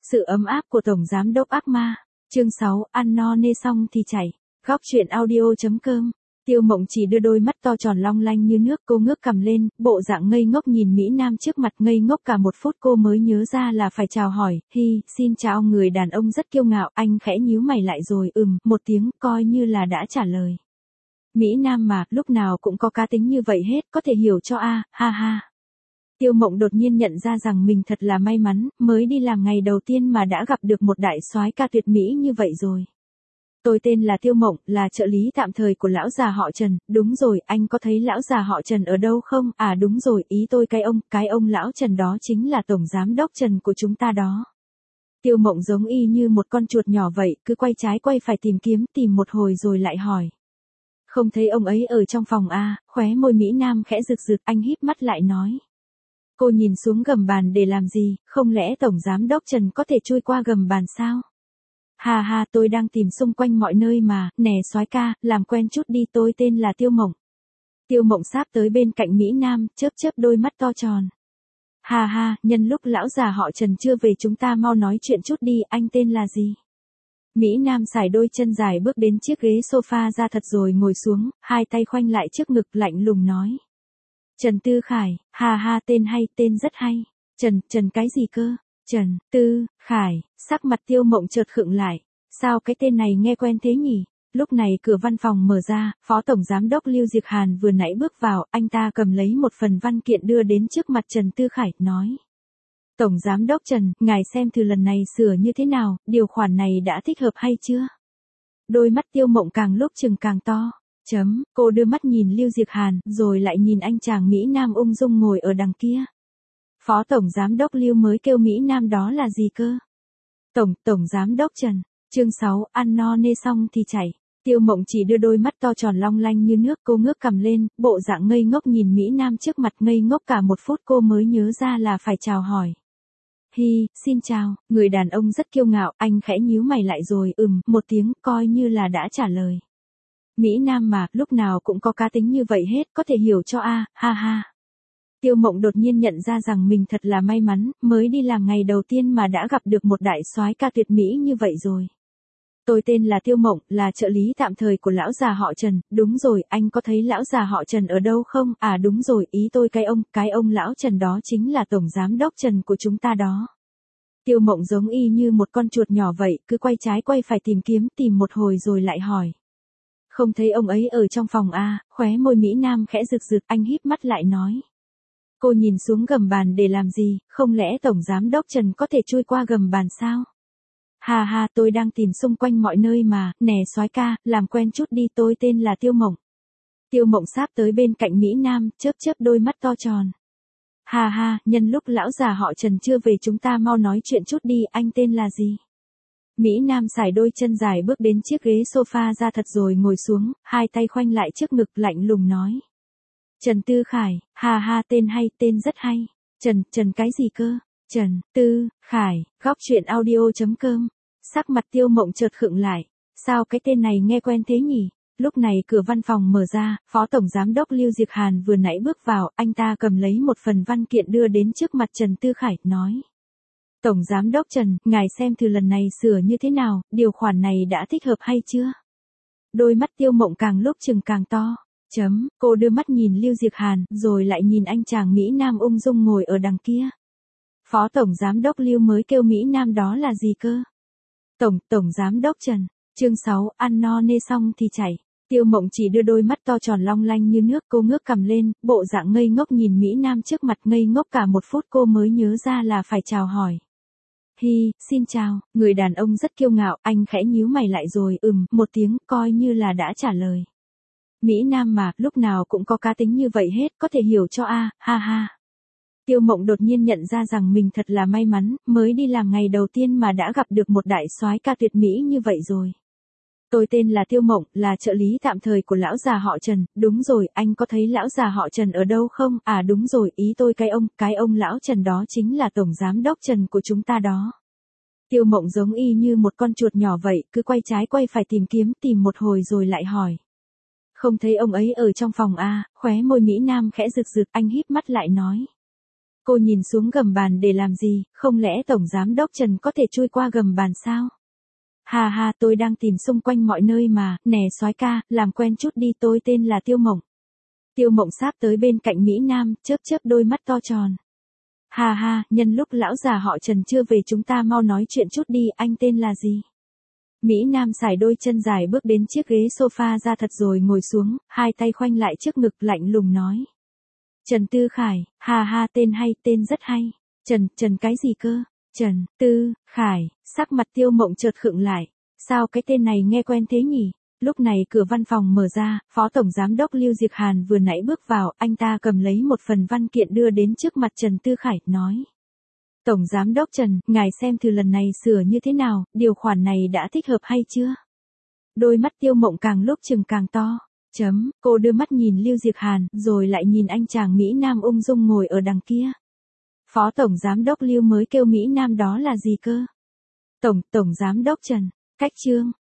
Sự ấm áp của Tổng Giám đốc ác ma. Chương 6, ăn no nê xong thì chảy. Góc truyện audio.com. Tiêu Mộng chỉ đưa đôi mắt to tròn long lanh như nước, cô ngước cằm lên, bộ dạng ngây ngốc nhìn Mỹ Nam trước mặt, ngây ngốc cả một phút cô mới nhớ ra là phải chào hỏi. Xin chào. Người đàn ông rất kiêu ngạo, anh khẽ nhíu mày lại rồi một tiếng, coi như là đã trả lời. Mỹ Nam mà, lúc nào cũng có cá tính như vậy hết, có thể hiểu cho ha ha. Tiêu Mộng đột nhiên nhận ra rằng mình thật là may mắn, mới đi làm ngày đầu tiên mà đã gặp được một đại soái ca tuyệt mỹ như vậy rồi. Tôi tên là Tiêu Mộng, là trợ lý tạm thời của lão già họ Trần. Đúng rồi, anh có thấy lão già họ Trần ở đâu không? À đúng rồi, ý tôi cái ông lão Trần đó chính là Tổng Giám đốc Trần của chúng ta đó. Tiêu Mộng giống y như một con chuột nhỏ vậy, cứ quay trái quay phải tìm một hồi rồi lại hỏi. Không thấy ông ấy ở trong phòng à? Khóe môi Mỹ Nam khẽ rực rực, anh híp mắt lại nói. Cô nhìn xuống gầm bàn để làm gì, không lẽ Tổng Giám đốc Trần có thể chui qua gầm bàn sao? Ha, tôi đang tìm xung quanh mọi nơi mà, nè soái ca, làm quen chút đi, tôi tên là Tiêu Mộng. Tiêu Mộng sáp tới bên cạnh Mỹ Nam, chớp đôi mắt to tròn. Ha, nhân lúc lão già họ Trần chưa về chúng ta mau nói chuyện chút đi, anh tên là gì? Mỹ Nam xải đôi chân dài bước đến chiếc ghế sofa ra thật rồi ngồi xuống, hai tay khoanh lại trước ngực lạnh lùng nói. Trần Tư Khải, ha, tên hay, tên rất hay. Trần cái gì cơ? Trần Tư Khải, sắc mặt Tiêu Mộng chợt khựng lại. Sao cái tên này nghe quen thế nhỉ? Lúc này cửa văn phòng mở ra, Phó Tổng Giám đốc Lưu Diệc Hàn vừa nãy bước vào, anh ta cầm lấy một phần văn kiện đưa đến trước mặt Trần Tư Khải, nói. Tổng Giám đốc Trần, ngài xem thử lần này sửa như thế nào, điều khoản này đã thích hợp hay chưa? Đôi mắt Tiêu Mộng càng lúc chừng càng to. Cô đưa mắt nhìn Lưu Diệc Hàn, rồi lại nhìn anh chàng Mỹ Nam ung dung ngồi ở đằng kia. Phó Tổng Giám đốc Lưu mới kêu Mỹ Nam đó là gì cơ? Tổng Giám đốc Trần. Chương 6, ăn no nê xong thì chảy. Tiêu Mộng chỉ đưa đôi mắt to tròn long lanh như nước, cô ngước cằm lên, bộ dạng ngây ngốc nhìn Mỹ Nam trước mặt, ngây ngốc cả một phút cô mới nhớ ra là phải chào hỏi. Xin chào. Người đàn ông rất kiêu ngạo, anh khẽ nhíu mày lại rồi một tiếng, coi như là đã trả lời. Mỹ Nam mà, lúc nào cũng có cá tính như vậy hết, có thể hiểu cho ha ha. Tiêu Mộng đột nhiên nhận ra rằng mình thật là may mắn, mới đi làm ngày đầu tiên mà đã gặp được một đại soái ca tuyệt mỹ như vậy rồi. Tôi tên là Tiêu Mộng, là trợ lý tạm thời của lão già họ Trần. Đúng rồi, anh có thấy lão già họ Trần ở đâu không? À đúng rồi, ý tôi cái ông lão Trần đó chính là Tổng Giám đốc Trần của chúng ta đó. Tiêu Mộng giống y như một con chuột nhỏ vậy, cứ quay trái quay phải tìm một hồi rồi lại hỏi. Không thấy ông ấy ở trong phòng à? Khóe môi Mỹ Nam khẽ rực rực, anh híp mắt lại nói. Cô nhìn xuống gầm bàn để làm gì, không lẽ Tổng Giám đốc Trần có thể chui qua gầm bàn sao? Ha, tôi đang tìm xung quanh mọi nơi mà, nè soái ca, làm quen chút đi, tôi tên là Tiêu Mộng. Tiêu Mộng sáp tới bên cạnh Mỹ Nam, chớp đôi mắt to tròn. Ha, nhân lúc lão già họ Trần chưa về chúng ta mau nói chuyện chút đi, anh tên là gì? Mỹ Nam xải đôi chân dài bước đến chiếc ghế sofa ra thật rồi ngồi xuống, hai tay khoanh lại trước ngực lạnh lùng nói. Trần Tư Khải, ha, tên hay, tên rất hay. Trần cái gì cơ? Trần Tư Khải, góc truyện audio.com. Sắc mặt Tiêu Mộng chợt khựng lại. Sao cái tên này nghe quen thế nhỉ? Lúc này cửa văn phòng mở ra, Phó Tổng Giám đốc Lưu Diệc Hàn vừa nãy bước vào, anh ta cầm lấy một phần văn kiện đưa đến trước mặt Trần Tư Khải, nói. Tổng Giám đốc Trần, ngài xem thử lần này sửa như thế nào, điều khoản này đã thích hợp hay chưa? Đôi mắt Tiêu Mộng càng lúc chừng càng to. Cô đưa mắt nhìn Lưu Diệc Hàn, rồi lại nhìn anh chàng Mỹ Nam ung dung ngồi ở đằng kia. Phó Tổng Giám đốc Lưu mới kêu Mỹ Nam đó là gì cơ? Tổng Giám đốc Trần. Chương 6, ăn no nê xong thì chảy. Tiêu Mộng chỉ đưa đôi mắt to tròn long lanh như nước, cô ngước cằm lên, bộ dạng ngây ngốc nhìn Mỹ Nam trước mặt, ngây ngốc cả một phút cô mới nhớ ra là phải chào hỏi. Xin chào. Người đàn ông rất kiêu ngạo, anh khẽ nhíu mày lại rồi một tiếng, coi như là đã trả lời. Mỹ Nam mà, lúc nào cũng có cá tính như vậy hết, có thể hiểu cho ha ha. Tiêu Mộng đột nhiên nhận ra rằng mình thật là may mắn, mới đi làm ngày đầu tiên mà đã gặp được một đại soái ca tuyệt mỹ như vậy rồi. Tôi tên là Tiêu Mộng, là trợ lý tạm thời của lão già họ Trần. Đúng rồi, anh có thấy lão già họ Trần ở đâu không? À đúng rồi, ý tôi cái ông lão Trần đó chính là Tổng Giám đốc Trần của chúng ta đó. Tiêu Mộng giống y như một con chuột nhỏ vậy, cứ quay trái quay phải tìm một hồi rồi lại hỏi. Không thấy ông ấy ở trong phòng à? Khóe môi Mỹ Nam khẽ rực rực, anh híp mắt lại nói. Cô nhìn xuống gầm bàn để làm gì, không lẽ Tổng Giám đốc Trần có thể chui qua gầm bàn sao? Hà hà, tôi đang tìm xung quanh mọi nơi mà, nè soái ca, làm quen chút đi, tôi tên là Tiêu Mộng. Tiêu Mộng sáp tới bên cạnh Mỹ Nam, chớp chớp đôi mắt to tròn. Hà hà, nhân lúc lão già họ Trần chưa về chúng ta mau nói chuyện chút đi, anh tên là gì? Mỹ Nam xài đôi chân dài bước đến chiếc ghế sofa ra thật rồi ngồi xuống, hai tay khoanh lại trước ngực lạnh lùng nói. Trần Tư Khải, hà hà, tên hay, tên rất hay. Trần cái gì cơ? Trần Tư Khải, sắc mặt Tiêu Mộng chợt khựng lại. Sao cái tên này nghe quen thế nhỉ? Lúc này cửa văn phòng mở ra, Phó Tổng Giám đốc Lưu Diệc Hàn vừa nãy bước vào, anh ta cầm lấy một phần văn kiện đưa đến trước mặt Trần Tư Khải, nói. Tổng Giám đốc Trần, ngài xem thử lần này sửa như thế nào, điều khoản này đã thích hợp hay chưa? Đôi mắt Tiêu Mộng càng lúc chừng càng to. Cô đưa mắt nhìn Lưu Diệc Hàn, rồi lại nhìn anh chàng Mỹ Nam ung dung ngồi ở đằng kia. Phó Tổng Giám đốc Lưu mới kêu Mỹ Nam đó là gì cơ? Tổng Giám đốc Trần, cách chương.